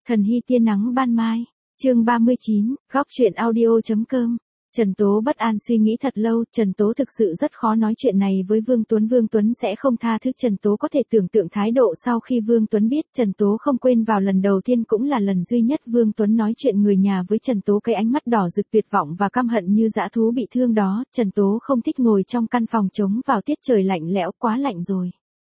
Thần hy tia nắng ban mai. Chương 39, góc truyện audio.com. Trần Tố bất an suy nghĩ thật lâu, Trần Tố thực sự rất khó nói chuyện này với Vương Tuấn. Vương Tuấn sẽ không tha thứ. Trần Tố có thể tưởng tượng thái độ sau khi Vương Tuấn biết. Trần Tố không quên vào lần đầu tiên cũng là lần duy nhất Vương Tuấn nói chuyện người nhà với Trần Tố, cái ánh mắt đỏ rực tuyệt vọng và căm hận như dã thú bị thương đó. Trần Tố không thích ngồi trong căn phòng trống vào tiết trời lạnh lẽo, quá lạnh rồi.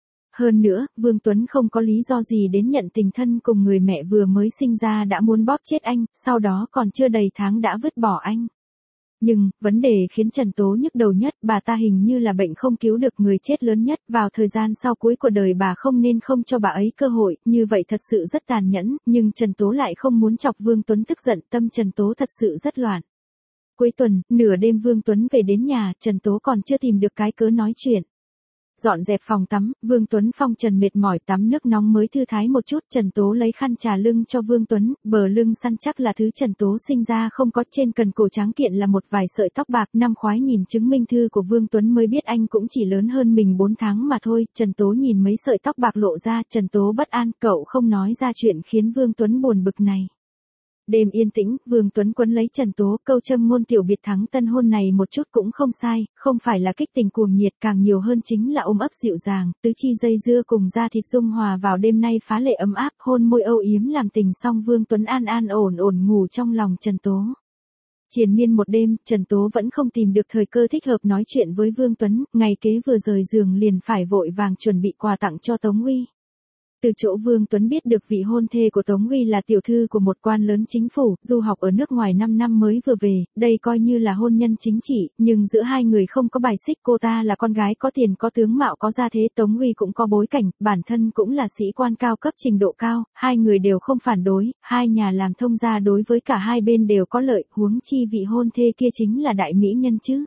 Hơn nữa, Vương Tuấn không có lý do gì đến nhận tình thân cùng người mẹ vừa mới sinh ra đã muốn bóp chết anh, sau đó còn chưa đầy tháng đã vứt bỏ anh. Nhưng, vấn đề khiến Trần Tố nhức đầu nhất, bà ta hình như là bệnh không cứu được người chết lớn nhất, vào thời gian sau cuối của đời bà không nên không cho bà ấy cơ hội, như vậy thật sự rất tàn nhẫn, nhưng Trần Tố lại không muốn chọc Vương Tuấn tức giận, tâm Trần Tố thật sự rất loạn. Cuối tuần, nửa đêm Vương Tuấn về đến nhà, Trần Tố còn chưa tìm được cái cớ nói chuyện. Dọn dẹp phòng tắm, Vương Tuấn phong trần mệt mỏi tắm nước nóng mới thư thái một chút. Trần Tố lấy khăn trà lưng cho Vương Tuấn, bờ lưng săn chắc là thứ Trần Tố sinh ra không có, trên cần cổ tráng kiện là một vài sợi tóc bạc. Năm khoái nhìn chứng minh thư của Vương Tuấn mới biết anh cũng chỉ lớn hơn mình 4 tháng mà thôi. Trần Tố nhìn mấy sợi tóc bạc lộ ra, Trần Tố bất an, cậu không nói ra chuyện khiến Vương Tuấn buồn bực này. Đêm yên tĩnh, Vương Tuấn quấn lấy Trần Tố, câu châm ngôn tiểu biệt thắng tân hôn này một chút cũng không sai, không phải là kích tình cuồng nhiệt, càng nhiều hơn chính là ôm ấp dịu dàng, tứ chi dây dưa cùng da thịt dung hòa vào đêm nay phá lệ ấm áp, hôn môi âu yếm làm tình xong Vương Tuấn an an ổn ổn ngủ trong lòng Trần Tố. Triền miên một đêm, Trần Tố vẫn không tìm được thời cơ thích hợp nói chuyện với Vương Tuấn, ngày kế vừa rời giường liền phải vội vàng chuẩn bị quà tặng cho Tống Huy. Từ chỗ Vương Tuấn biết được vị hôn thê của Tống Huy là tiểu thư của một quan lớn chính phủ, du học ở nước ngoài 5 năm mới vừa về, đây coi như là hôn nhân chính trị, nhưng giữa hai người không có bài xích. Cô ta là con gái có tiền có tướng mạo có gia thế, Tống Huy cũng có bối cảnh, bản thân cũng là sĩ quan cao cấp trình độ cao, hai người đều không phản đối, hai nhà làm thông gia đối với cả hai bên đều có lợi, huống chi vị hôn thê kia chính là đại mỹ nhân chứ.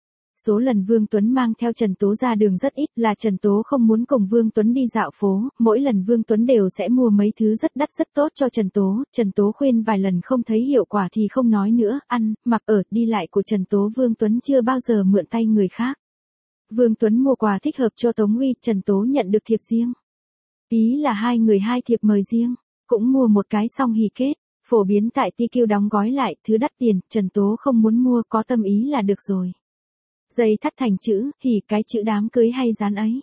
Số lần Vương Tuấn mang theo Trần Tố ra đường rất ít, là Trần Tố không muốn cùng Vương Tuấn đi dạo phố, mỗi lần Vương Tuấn đều sẽ mua mấy thứ rất đắt rất tốt cho Trần Tố khuyên vài lần không thấy hiệu quả thì không nói nữa, ăn, mặc ở, đi lại của Trần Tố Vương Tuấn chưa bao giờ mượn tay người khác. Vương Tuấn mua quà thích hợp cho Tống Huy, Trần Tố nhận được thiệp riêng. Ý là hai người hai thiệp mời riêng, cũng mua một cái xong hỉ kết, phổ biến tại TQ đóng gói lại, thứ đắt tiền, Trần Tố không muốn mua, có tâm ý là được rồi. Dây thắt thành chữ, hỉ, cái chữ đám cưới hay dán ấy.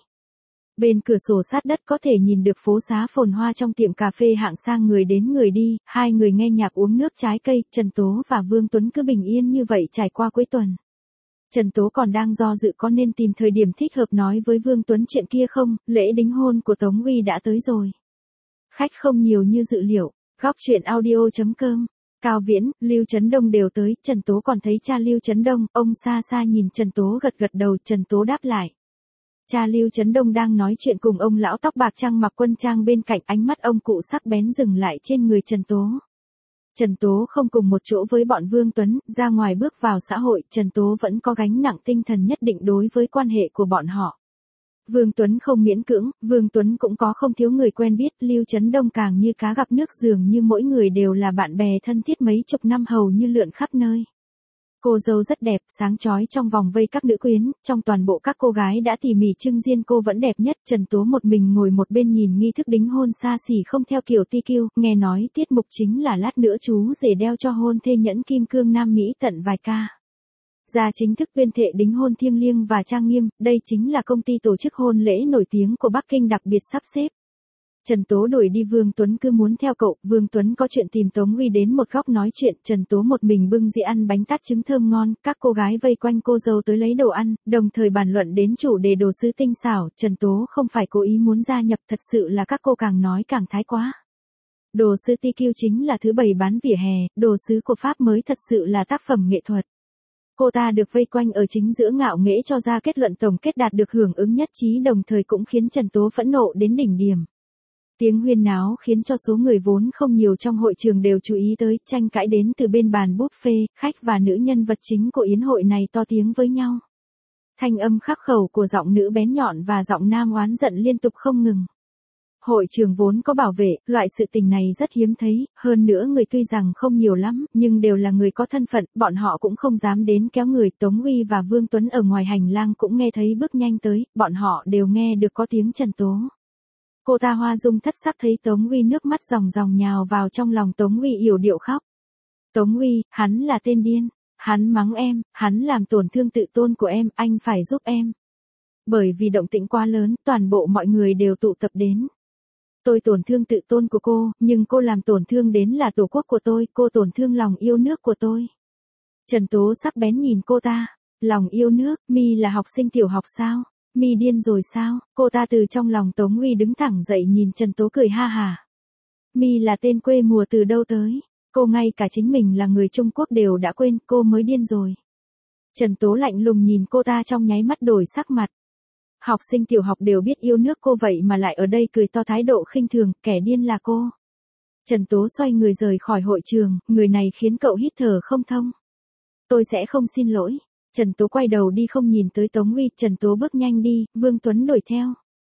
Bên cửa sổ sát đất có thể nhìn được phố xá phồn hoa trong tiệm cà phê hạng sang, người đến người đi, hai người nghe nhạc uống nước trái cây, Trần Tố và Vương Tuấn cứ bình yên như vậy trải qua cuối tuần. Trần Tố còn đang do dự có nên tìm thời điểm thích hợp nói với Vương Tuấn chuyện kia không, lễ đính hôn của Tống Huy đã tới rồi. Khách không nhiều như dự liệu, góc truyện audio.com. Cao Viễn, Lưu Chấn Đông đều tới, Trần Tố còn thấy cha Lưu Chấn Đông, ông xa xa nhìn Trần Tố gật gật đầu, Trần Tố đáp lại. Cha Lưu Chấn Đông đang nói chuyện cùng ông lão tóc bạc trang mặc quân trang bên cạnh, ánh mắt ông cụ sắc bén dừng lại trên người Trần Tố. Trần Tố không cùng một chỗ với bọn Vương Tuấn, ra ngoài bước vào xã hội, Trần Tố vẫn có gánh nặng tinh thần nhất định đối với quan hệ của bọn họ. Vương Tuấn không miễn cưỡng, Vương Tuấn cũng có không thiếu người quen biết, Lưu Chấn Đông càng như cá gặp nước, dường như mỗi người đều là bạn bè thân thiết mấy chục năm hầu như lượn khắp nơi. Cô dâu rất đẹp, sáng chói trong vòng vây các nữ quyến, trong toàn bộ các cô gái đã tỉ mỉ trưng diên cô vẫn đẹp nhất. Trần Tố một mình ngồi một bên nhìn nghi thức đính hôn xa xỉ không theo kiểu TQ, nghe nói tiết mục chính là lát nữa chú rể đeo cho hôn thê nhẫn kim cương Nam Mỹ tận vài ca. Ra chính thức tuyên thệ đính hôn thiêng liêng và trang nghiêm, đây chính là công ty tổ chức hôn lễ nổi tiếng của Bắc Kinh đặc biệt sắp xếp. Trần Tố đuổi đi Vương Tuấn cứ muốn theo cậu, Vương Tuấn có chuyện tìm Tống Huy đến một góc nói chuyện, Trần Tố một mình bưng dĩa ăn bánh tát trứng thơm ngon, các cô gái vây quanh cô dâu tới lấy đồ ăn, đồng thời bàn luận đến chủ đề đồ sứ tinh xảo, Trần Tố không phải cố ý muốn gia nhập, thật sự là các cô càng nói càng thái quá. Đồ sứ TQ chính là thứ bày bán vỉa hè, đồ sứ của Pháp mới thật sự là tác phẩm nghệ thuật. Cô ta được vây quanh ở chính giữa ngạo nghễ cho ra kết luận tổng kết đạt được hưởng ứng nhất trí, đồng thời cũng khiến Trần Tố phẫn nộ đến đỉnh điểm. Tiếng huyên náo khiến cho số người vốn không nhiều trong hội trường đều chú ý tới, tranh cãi đến từ bên bàn buffet, khách và nữ nhân vật chính của yến hội này to tiếng với nhau. Thanh âm khắc khẩu của giọng nữ bén nhọn và giọng nam oán giận liên tục không ngừng. Hội trường vốn có bảo vệ, loại sự tình này rất hiếm thấy, hơn nữa người tuy rằng không nhiều lắm, nhưng đều là người có thân phận, bọn họ cũng không dám đến kéo người. Tống Huy và Vương Tuấn ở ngoài hành lang cũng nghe thấy bước nhanh tới, bọn họ đều nghe được có tiếng Trần Tố. Cô ta hoa dung thất sắc thấy Tống Uy nước mắt ròng ròng nhào vào trong lòng Tống Uy yểu điệu khóc. Tống Uy, hắn là tên điên, hắn mắng em, hắn làm tổn thương tự tôn của em, anh phải giúp em. Bởi vì động tĩnh quá lớn, toàn bộ mọi người đều tụ tập đến. Tôi tổn thương tự tôn của cô, nhưng cô làm tổn thương đến là tổ quốc của tôi, cô tổn thương lòng yêu nước của tôi. Trần Tố sắc bén nhìn cô ta, lòng yêu nước, mi là học sinh tiểu học sao? Mi điên rồi sao? Cô ta từ trong lòng Tống Uy đứng thẳng dậy nhìn Trần Tố cười ha hả. Mi là tên quê mùa từ đâu tới? Cô ngay cả chính mình là người Trung Quốc đều đã quên, cô mới điên rồi. Trần Tố lạnh lùng nhìn cô ta trong nháy mắt đổi sắc mặt. Học sinh tiểu học đều biết yêu nước cô vậy mà lại ở đây cười to thái độ khinh thường, kẻ điên là cô. Trần Tố xoay người rời khỏi hội trường, người này khiến cậu hít thở không thông. Tôi sẽ không xin lỗi. Trần Tố quay đầu đi không nhìn tới Tống Uy, Trần Tố bước nhanh đi, Vương Tuấn đuổi theo.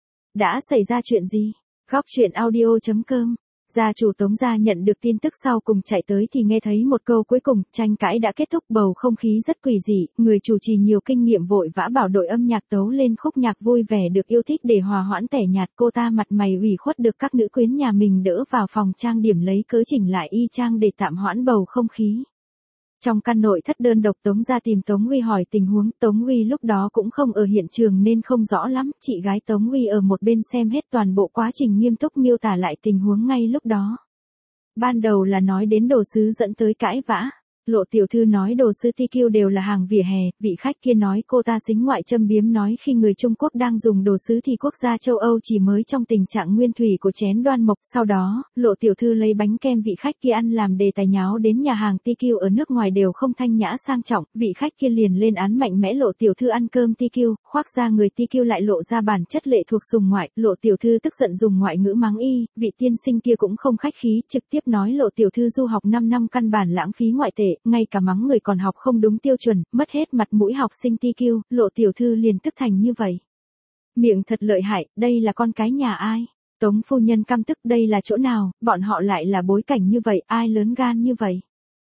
Đã xảy ra chuyện gì? Góc truyện audio.com. Gia chủ Tống gia nhận được tin tức sau cùng chạy tới thì nghe thấy một câu cuối cùng, tranh cãi đã kết thúc, bầu không khí rất quỷ dị, người chủ trì nhiều kinh nghiệm vội vã bảo đội âm nhạc tấu lên khúc nhạc vui vẻ được yêu thích để hòa hoãn tẻ nhạt. Cô ta mặt mày ủy khuất được các nữ quyến nhà mình đỡ vào phòng trang điểm lấy cớ chỉnh lại y chang để tạm hoãn bầu không khí. Trong căn nội thất đơn độc Tống gia tìm Tống Uy hỏi tình huống, Tống Uy lúc đó cũng không ở hiện trường nên không rõ lắm, chị gái Tống Uy ở một bên xem hết toàn bộ quá trình nghiêm túc miêu tả lại tình huống ngay lúc đó. Ban đầu là nói đến đồ sứ dẫn tới cãi vã. Lộ tiểu thư nói đồ sứ TQ đều là hàng vỉa hè, vị khách kia nói cô ta xính ngoại châm biếm nói khi người Trung Quốc đang dùng đồ sứ thì quốc gia châu Âu chỉ mới trong tình trạng nguyên thủy của chén đoan mộc. Sau đó, lộ tiểu thư lấy bánh kem vị khách kia ăn làm đề tài nháo đến nhà hàng TQ ở nước ngoài đều không thanh nhã sang trọng, vị khách kia liền lên án mạnh mẽ lộ tiểu thư ăn cơm TQ, khoác ra người TQ lại lộ ra bản chất lệ thuộc dùng ngoại, lộ tiểu thư tức giận dùng ngoại ngữ mắng y, vị tiên sinh kia cũng không khách khí, trực tiếp nói lộ tiểu thư du học 5 năm căn bản lãng phí ngoại tệ. Ngay cả mắng người còn học không đúng tiêu chuẩn, mất hết mặt mũi học sinh TQ, lộ tiểu thư liền tức thành như vậy. Miệng thật lợi hại, đây là con cái nhà ai? Tống phu nhân căm tức, đây là chỗ nào, bọn họ lại là bối cảnh như vậy, ai lớn gan như vậy?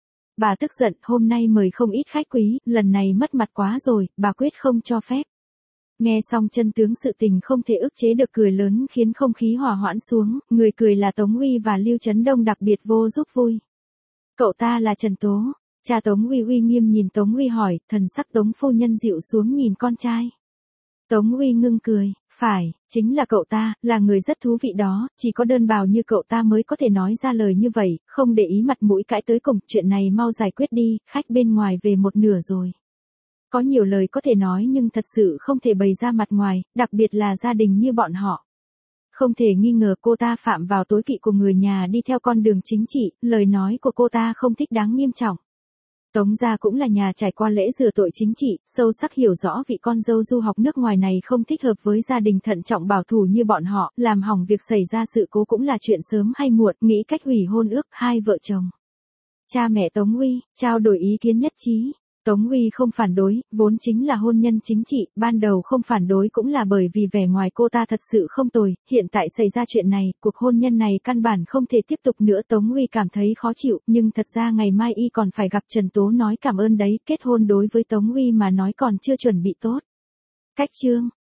Bà tức giận, hôm nay mời không ít khách quý, lần này mất mặt quá rồi, bà quyết không cho phép. Nghe xong chân tướng sự tình không thể ức chế được cười lớn khiến không khí hòa hoãn xuống, người cười là Tống Uy và Lưu Chấn Đông đặc biệt vô giúp vui. Cậu ta là Trần Tố. Cha Tống Uy uy nghiêm nhìn Tống Uy hỏi, thần sắc Tống phu nhân dịu xuống nhìn con trai. Tống Uy ngưng cười, phải, chính là cậu ta, là người rất thú vị đó, chỉ có đơn bào như cậu ta mới có thể nói ra lời như vậy, không để ý mặt mũi cãi tới cùng, chuyện này mau giải quyết đi, khách bên ngoài về một nửa rồi. Có nhiều lời có thể nói nhưng thật sự không thể bày ra mặt ngoài, đặc biệt là gia đình như bọn họ. Không thể nghi ngờ cô ta phạm vào tối kỵ của người nhà đi theo con đường chính trị, lời nói của cô ta không thích đáng nghiêm trọng. Tống gia cũng là nhà trải qua lễ rửa tội chính trị, sâu sắc hiểu rõ vị con dâu du học nước ngoài này không thích hợp với gia đình thận trọng bảo thủ như bọn họ, làm hỏng việc xảy ra sự cố cũng là chuyện sớm hay muộn, nghĩ cách hủy hôn ước hai vợ chồng. Cha mẹ Tống Uy, trao đổi ý kiến nhất trí. Tống Uy không phản đối, vốn chính là hôn nhân chính trị, ban đầu không phản đối cũng là bởi vì vẻ ngoài cô ta thật sự không tồi, hiện tại xảy ra chuyện này, cuộc hôn nhân này căn bản không thể tiếp tục nữa. Tống Uy cảm thấy khó chịu, nhưng thật ra ngày mai y còn phải gặp Trần Tố nói cảm ơn đấy, kết hôn đối với Tống Uy mà nói còn chưa chuẩn bị tốt. Cách chương